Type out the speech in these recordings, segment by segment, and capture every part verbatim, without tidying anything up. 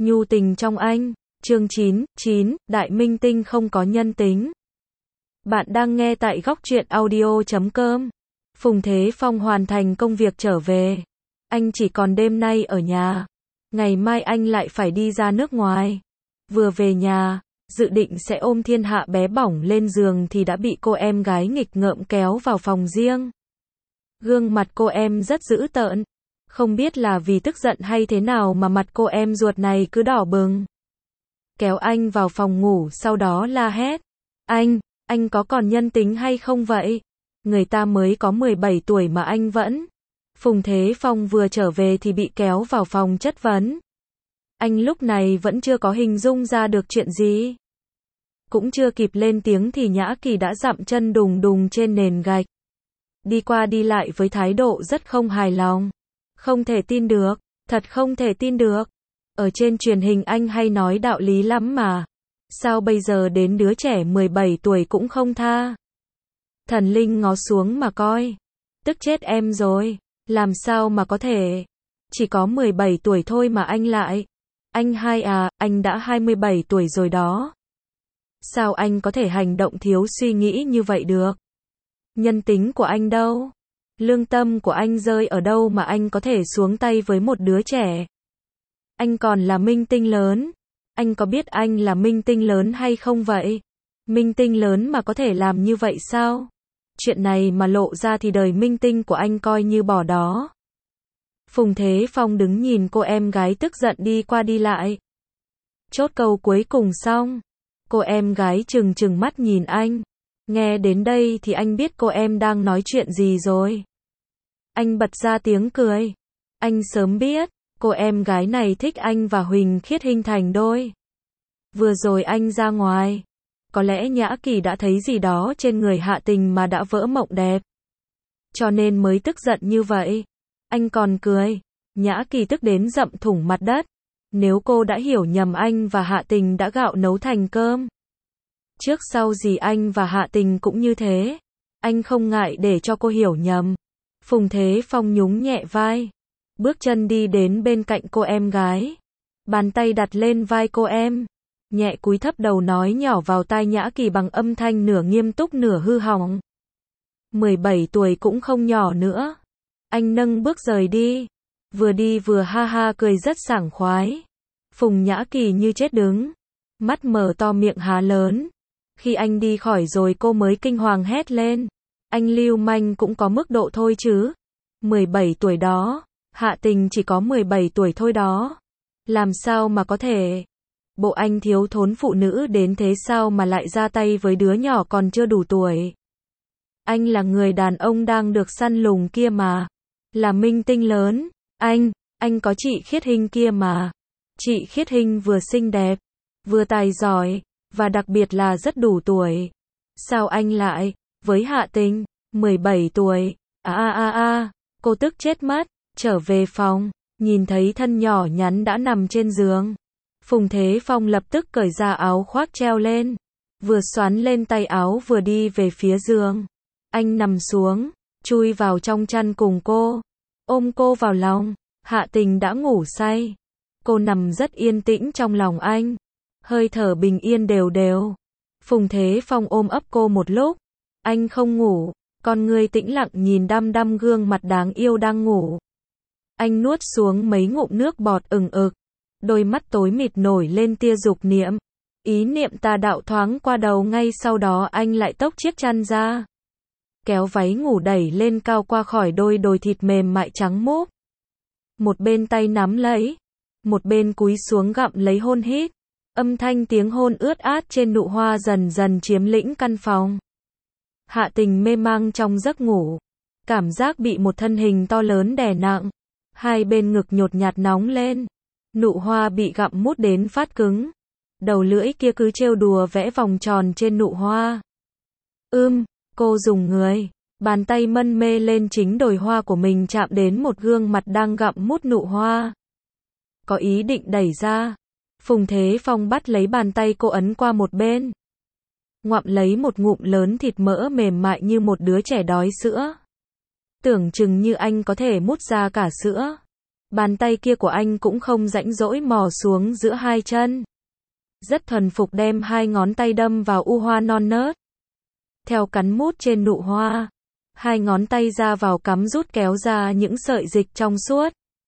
Nhu tình trong anh. Chương chín, chín, Đại minh tinh không có nhân tính. Bạn đang nghe tại góc truyện audio chấm com. Phùng Thế Phong hoàn thành công việc trở về. Anh chỉ còn đêm nay ở nhà. Ngày mai anh lại phải đi ra nước ngoài. Vừa về nhà, dự định sẽ ôm thiên hạ bé bỏng lên giường thì đã bị cô em gái nghịch ngợm kéo vào phòng riêng. Gương mặt cô em rất dữ tợn. Không biết là vì tức giận hay thế nào mà mặt cô em ruột này cứ đỏ bừng. Kéo anh vào phòng ngủ sau đó la hét. Anh, anh có còn nhân tính hay không vậy? Người ta mới có mười bảy tuổi mà anh vẫn. Phùng Thế Phong vừa trở về thì bị kéo vào phòng chất vấn. Anh lúc này vẫn chưa có hình dung ra được chuyện gì. Cũng chưa kịp lên tiếng thì Nhã Kỳ đã dậm chân đùng đùng trên nền gạch. Đi qua đi lại với thái độ rất không hài lòng. Không thể tin được, thật không thể tin được. Ở trên truyền hình anh hay nói đạo lý lắm mà. Sao bây giờ đến đứa trẻ mười bảy tuổi cũng không tha? Thần Linh ngó xuống mà coi. Tức chết em rồi. Làm sao mà có thể? Chỉ có mười bảy tuổi thôi mà anh lại. Anh hai à, anh đã hai mươi bảy tuổi rồi đó. Sao anh có thể hành động thiếu suy nghĩ như vậy được? Nhân tính của anh đâu? Lương tâm của anh rơi ở đâu mà anh có thể xuống tay với một đứa trẻ? Anh còn là minh tinh lớn. Anh có biết anh là minh tinh lớn hay không vậy? Minh tinh lớn mà có thể làm như vậy sao? Chuyện này mà lộ ra thì đời minh tinh của anh coi như bỏ đó. Phùng Thế Phong đứng nhìn cô em gái tức giận đi qua đi lại. Chốt câu cuối cùng xong. Cô em gái trừng trừng mắt nhìn anh. Nghe đến đây thì anh biết cô em đang nói chuyện gì rồi. Anh bật ra tiếng cười. Anh sớm biết, cô em gái này thích anh và Huỳnh Khiết Hinh thành đôi. Vừa rồi anh ra ngoài. Có lẽ Nhã Kỳ đã thấy gì đó trên người Hạ Tình mà đã vỡ mộng đẹp. Cho nên mới tức giận như vậy. Anh còn cười. Nhã Kỳ tức đến dậm thủng mặt đất. Nếu cô đã hiểu nhầm anh và Hạ Tình đã gạo nấu thành cơm. Trước sau gì anh và Hạ Tình cũng như thế. Anh không ngại để cho cô hiểu nhầm. Phùng Thế Phong nhún nhẹ vai. Bước chân đi đến bên cạnh cô em gái. Bàn tay đặt lên vai cô em. Nhẹ cúi thấp đầu nói nhỏ vào tai Nhã Kỳ bằng âm thanh nửa nghiêm túc nửa hư hỏng. mười bảy tuổi cũng không nhỏ nữa. Anh nâng bước rời đi. Vừa đi vừa ha ha cười rất sảng khoái. Phùng Nhã Kỳ như chết đứng. Mắt mở to miệng há lớn. Khi anh đi khỏi rồi cô mới kinh hoàng hét lên. Anh lưu manh cũng có mức độ thôi chứ. mười bảy tuổi đó. Hạ Tình chỉ có mười bảy tuổi thôi đó. Làm sao mà có thể? Bộ anh thiếu thốn phụ nữ đến thế sao mà lại ra tay với đứa nhỏ còn chưa đủ tuổi? Anh là người đàn ông đang được săn lùng kia mà. Là minh tinh lớn. Anh, anh có chị Khiết Hinh kia mà. Chị Khiết Hinh vừa xinh đẹp, vừa tài giỏi, và đặc biệt là rất đủ tuổi. Sao anh lại, với Hạ Tình, mười bảy tuổi, a a a a, cô tức chết mất, trở về phòng, nhìn thấy thân nhỏ nhắn đã nằm trên giường. Phùng Thế Phong lập tức cởi ra áo khoác treo lên, vừa xoắn lên tay áo vừa đi về phía giường. Anh nằm xuống, chui vào trong chăn cùng cô, ôm cô vào lòng. Hạ Tình đã ngủ say. Cô nằm rất yên tĩnh trong lòng anh. Hơi thở bình yên đều đều. Phùng Thế Phong ôm ấp cô một lúc. Anh không ngủ. Con người tĩnh lặng nhìn đăm đăm gương mặt đáng yêu đang ngủ. Anh nuốt xuống mấy ngụm nước bọt ừng ực. Đôi mắt tối mịt nổi lên tia dục niệm. Ý niệm tà đạo thoáng qua đầu, ngay sau đó anh lại tốc chiếc chăn ra. Kéo váy ngủ đẩy lên cao qua khỏi đôi đồi thịt mềm mại trắng mốt. Một bên tay nắm lấy. Một bên cúi xuống gặm lấy hôn hít. Âm thanh tiếng hôn ướt át trên nụ hoa dần dần chiếm lĩnh căn phòng. Hạ Tình mê mang trong giấc ngủ. Cảm giác bị một thân hình to lớn đè nặng. Hai bên ngực nhột nhạt nóng lên. Nụ hoa bị gặm mút đến phát cứng. Đầu lưỡi kia cứ trêu đùa vẽ vòng tròn trên nụ hoa. Ưm, cô dùng người. Bàn tay mân mê lên chính đồi hoa của mình chạm đến một gương mặt đang gặm mút nụ hoa. Có ý định đẩy ra. Phùng Thế Phong bắt lấy bàn tay cô ấn qua một bên. Ngoạm lấy một ngụm lớn thịt mỡ mềm mại như một đứa trẻ đói sữa. Tưởng chừng như anh có thể mút ra cả sữa. Bàn tay kia của anh cũng không rãnh rỗi mò xuống giữa hai chân. Rất thuần phục đem hai ngón tay đâm vào u hoa non nớt. Theo cắn mút trên nụ hoa, hai ngón tay ra vào cắm rút kéo ra những sợi dịch trong suốt.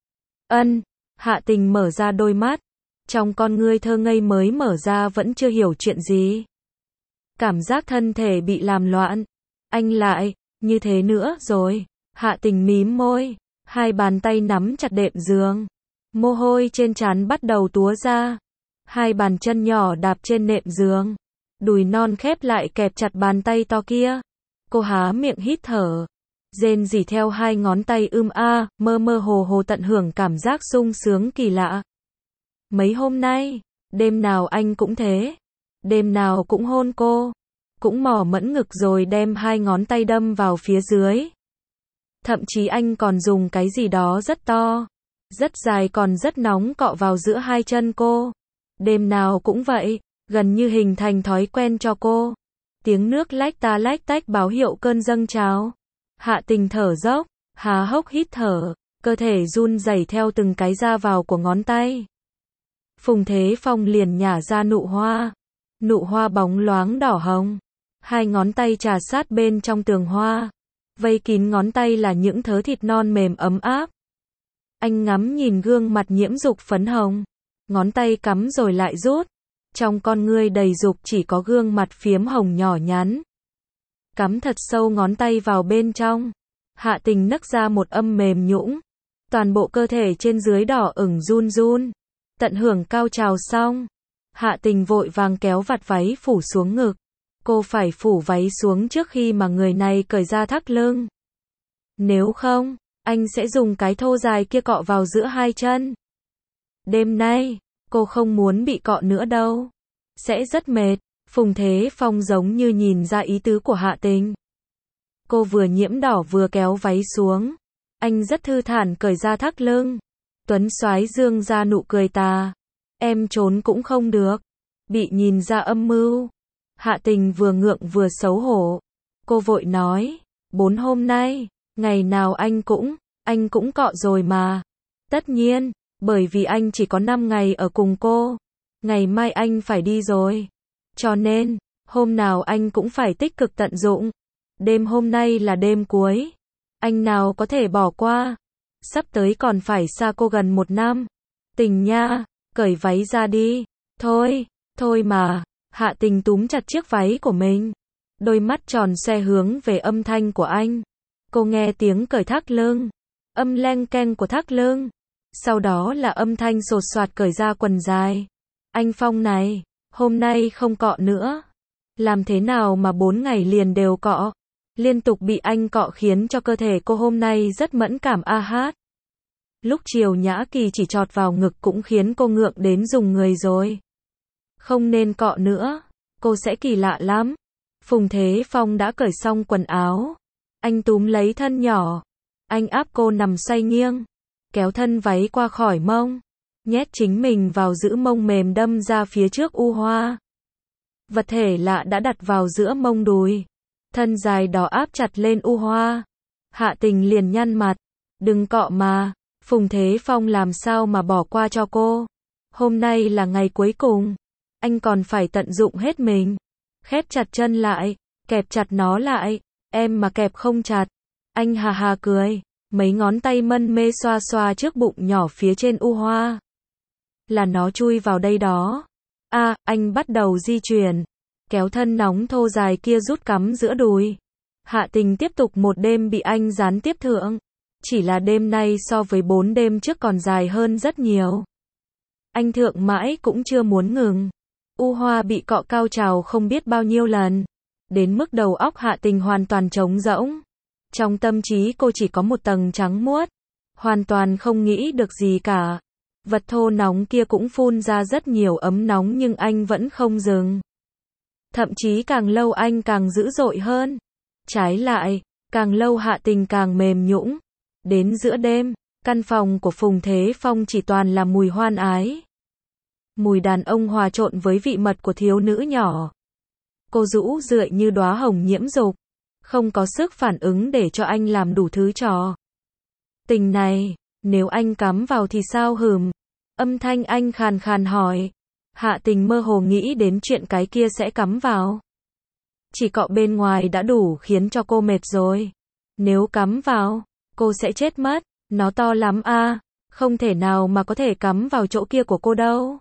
Ân, Hạ Tình mở ra đôi mắt, trong con ngươi thơ ngây mới mở ra vẫn chưa hiểu chuyện gì. Cảm giác thân thể bị làm loạn. Anh lại, như thế nữa rồi. Hạ Tình mím môi, hai bàn tay nắm chặt đệm giường. Mồ hôi trên trán bắt đầu túa ra. Hai bàn chân nhỏ đạp trên nệm giường. Đùi non khép lại kẹp chặt bàn tay to kia. Cô há miệng hít thở. Rên rỉ theo hai ngón tay ưm a, mơ mơ hồ hồ tận hưởng cảm giác sung sướng kỳ lạ. Mấy hôm nay, đêm nào anh cũng thế. Đêm nào cũng hôn cô. Cũng mò mẫn ngực rồi đem hai ngón tay đâm vào phía dưới. Thậm chí anh còn dùng cái gì đó rất to, rất dài còn rất nóng cọ vào giữa hai chân cô. Đêm nào cũng vậy, gần như hình thành thói quen cho cô. Tiếng nước lách ta lách tách báo hiệu cơn dâng trào. Hạ Tình thở dốc, há hốc hít thở, cơ thể run rẩy theo từng cái ra vào của ngón tay. Phùng Thế Phong liền nhả ra nụ hoa. Nụ hoa bóng loáng đỏ hồng. Hai ngón tay trà sát bên trong tường hoa. Vây kín ngón tay là những thớ thịt non mềm ấm áp. Anh ngắm nhìn gương mặt nhiễm dục phấn hồng. Ngón tay cắm rồi lại rút. Trong con ngươi đầy dục chỉ có gương mặt phiếm hồng nhỏ nhắn. Cắm thật sâu ngón tay vào bên trong. Hạ Tình nấc ra một âm mềm nhũn. Toàn bộ cơ thể trên dưới đỏ ửng run run. Tận hưởng cao trào xong. Hạ Tình vội vàng kéo vạt váy phủ xuống ngực. Cô phải phủ váy xuống trước khi mà người này cởi ra thắt lưng. Nếu không, anh sẽ dùng cái thô dài kia cọ vào giữa hai chân. Đêm nay, cô không muốn bị cọ nữa đâu. Sẽ rất mệt. Phùng Thế Phong giống như nhìn ra ý tứ của Hạ Tình. Cô vừa nhiễm đỏ vừa kéo váy xuống. Anh rất thư thản cởi ra thắt lưng. Tuấn soái dương ra nụ cười tà. Em trốn cũng không được. Bị nhìn ra âm mưu. Hạ Tình vừa ngượng vừa xấu hổ. Cô vội nói, bốn hôm nay, ngày nào anh cũng, anh cũng cọ rồi mà. Tất nhiên, bởi vì anh chỉ có năm ngày ở cùng cô. Ngày mai anh phải đi rồi. Cho nên, hôm nào anh cũng phải tích cực tận dụng. Đêm hôm nay là đêm cuối. Anh nào có thể bỏ qua. Sắp tới còn phải xa cô gần một năm. Tình nha, cởi váy ra đi. Thôi, thôi mà. Hạ Tình túm chặt chiếc váy của mình. Đôi mắt tròn xoe hướng về âm thanh của anh. Cô nghe tiếng cởi thắt lưng. Âm leng keng của thắt lưng. Sau đó là âm thanh sột soạt cởi ra quần dài. Anh Phong này, hôm nay không cọ nữa. Làm thế nào mà bốn ngày liền đều cọ. Liên tục bị anh cọ khiến cho cơ thể cô hôm nay rất mẫn cảm a hát. Lúc chiều Nhã Kỳ chỉ chọt vào ngực cũng khiến cô ngượng đến dùng người rồi. Không nên cọ nữa, cô sẽ kỳ lạ lắm. Phùng Thế Phong đã cởi xong quần áo. Anh túm lấy thân nhỏ. Anh áp cô nằm xoay nghiêng. Kéo thân váy qua khỏi mông. Nhét chính mình vào giữ mông mềm đâm ra phía trước u hoa. Vật thể lạ đã đặt vào giữa mông đùi. Thân dài đỏ áp chặt lên u hoa. Hạ Tình liền nhăn mặt. Đừng cọ mà. Phùng Thế Phong làm sao mà bỏ qua cho cô. Hôm nay là ngày cuối cùng. Anh còn phải tận dụng hết mình. Khép chặt chân lại. Kẹp chặt nó lại. Em mà kẹp không chặt. Anh hà hà cười. Mấy ngón tay mân mê xoa xoa trước bụng nhỏ phía trên u hoa. Là nó chui vào đây đó. À, anh bắt đầu di chuyển. Kéo thân nóng thô dài kia rút cắm giữa đùi. Hạ Tình tiếp tục một đêm bị anh gián tiếp thượng. Chỉ là đêm nay so với bốn đêm trước còn dài hơn rất nhiều. Anh thượng mãi cũng chưa muốn ngừng. U hoa bị cọ cao trào không biết bao nhiêu lần. Đến mức đầu óc Hạ Tình hoàn toàn trống rỗng. Trong tâm trí cô chỉ có một tầng trắng muốt. Hoàn toàn không nghĩ được gì cả. Vật thô nóng kia cũng phun ra rất nhiều ấm nóng nhưng anh vẫn không dừng. Thậm chí càng lâu anh càng dữ dội hơn. Trái lại, càng lâu Hạ Tình càng mềm nhũn. Đến giữa đêm, căn phòng của Phùng Thế Phong chỉ toàn là mùi hoan ái. Mùi đàn ông hòa trộn với vị mật của thiếu nữ nhỏ. Cô rũ rượi như đóa hồng nhiễm dục. Không có sức phản ứng để cho anh làm đủ thứ trò. Tình này, Nếu anh cắm vào thì sao hừm? Âm thanh anh khàn khàn hỏi. Hạ Tình mơ hồ nghĩ đến chuyện cái kia sẽ cắm vào. Chỉ cọ bên ngoài đã đủ khiến cho cô mệt rồi. Nếu cắm vào, cô sẽ chết mất. Nó to lắm a, không thể nào mà có thể cắm vào chỗ kia của cô đâu.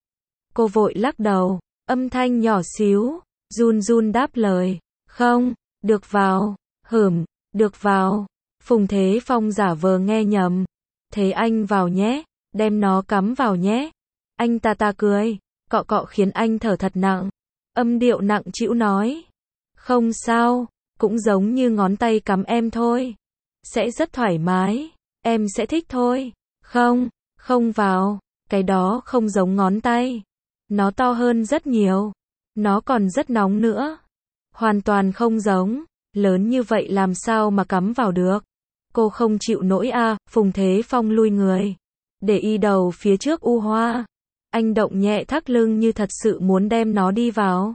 Cô vội lắc đầu, âm thanh nhỏ xíu, run run đáp lời. Không, được vào, hửm, được vào. Phùng Thế Phong giả vờ nghe nhầm. Thế anh vào nhé, đem nó cắm vào nhé. Anh ta ta cười, cọ cọ khiến anh thở thật nặng. Âm điệu nặng trĩu nói. Không sao, cũng giống như ngón tay cắm em thôi. Sẽ rất thoải mái, em sẽ thích thôi. Không, không vào, cái đó không giống ngón tay. Nó to hơn rất nhiều. Nó còn rất nóng nữa. Hoàn toàn không giống, lớn như vậy làm sao mà cắm vào được. Cô không chịu nổi a, Phùng Thế Phong lui người. Để y đầu phía trước u hoa. Anh động nhẹ thắt lưng như thật sự muốn đem nó đi vào.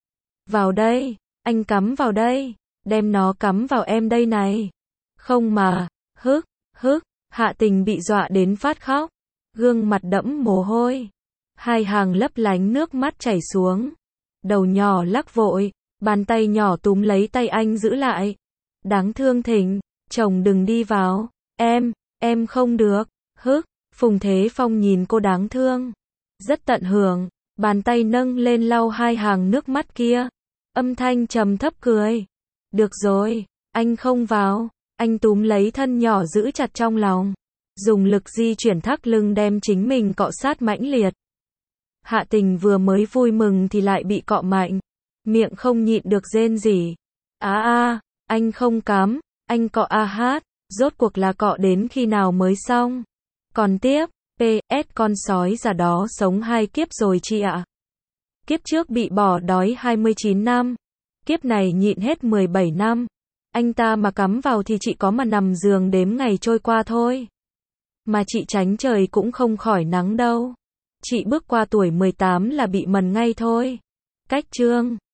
Vào đây, anh cắm vào đây, đem nó cắm vào em đây này. Không mà, hức, hức, Hạ Tình bị dọa đến phát khóc. Gương mặt đẫm mồ hôi. Hai hàng lấp lánh nước mắt chảy xuống. Đầu nhỏ lắc vội, bàn tay nhỏ túm lấy tay anh giữ lại. Đáng thương Thịnh, chồng đừng đi vào. Em, em không được. Hức, Phùng Thế Phong nhìn cô đáng thương. Rất tận hưởng, bàn tay nâng lên lau hai hàng nước mắt kia. Âm thanh trầm thấp cười. Được rồi, anh không vào. Anh túm lấy thân nhỏ giữ chặt trong lòng. Dùng lực di chuyển thắt lưng đem chính mình cọ sát mãnh liệt. Hạ Tình vừa mới vui mừng thì lại bị cọ mạnh. Miệng không nhịn được rên rỉ. Á a, anh không cắm, anh cọ a hát. Rốt cuộc là cọ đến khi nào mới xong? Còn tiếp, pê ét con sói già đó sống hai kiếp rồi chị ạ. Kiếp trước bị bỏ đói hai mươi chín năm. Kiếp này nhịn hết mười bảy năm. Anh ta mà cắm vào thì chị có mà nằm giường đếm ngày trôi qua thôi. Mà chị tránh trời cũng không khỏi nắng đâu. Chị bước qua tuổi mười tám là bị mần ngay thôi. Cách chương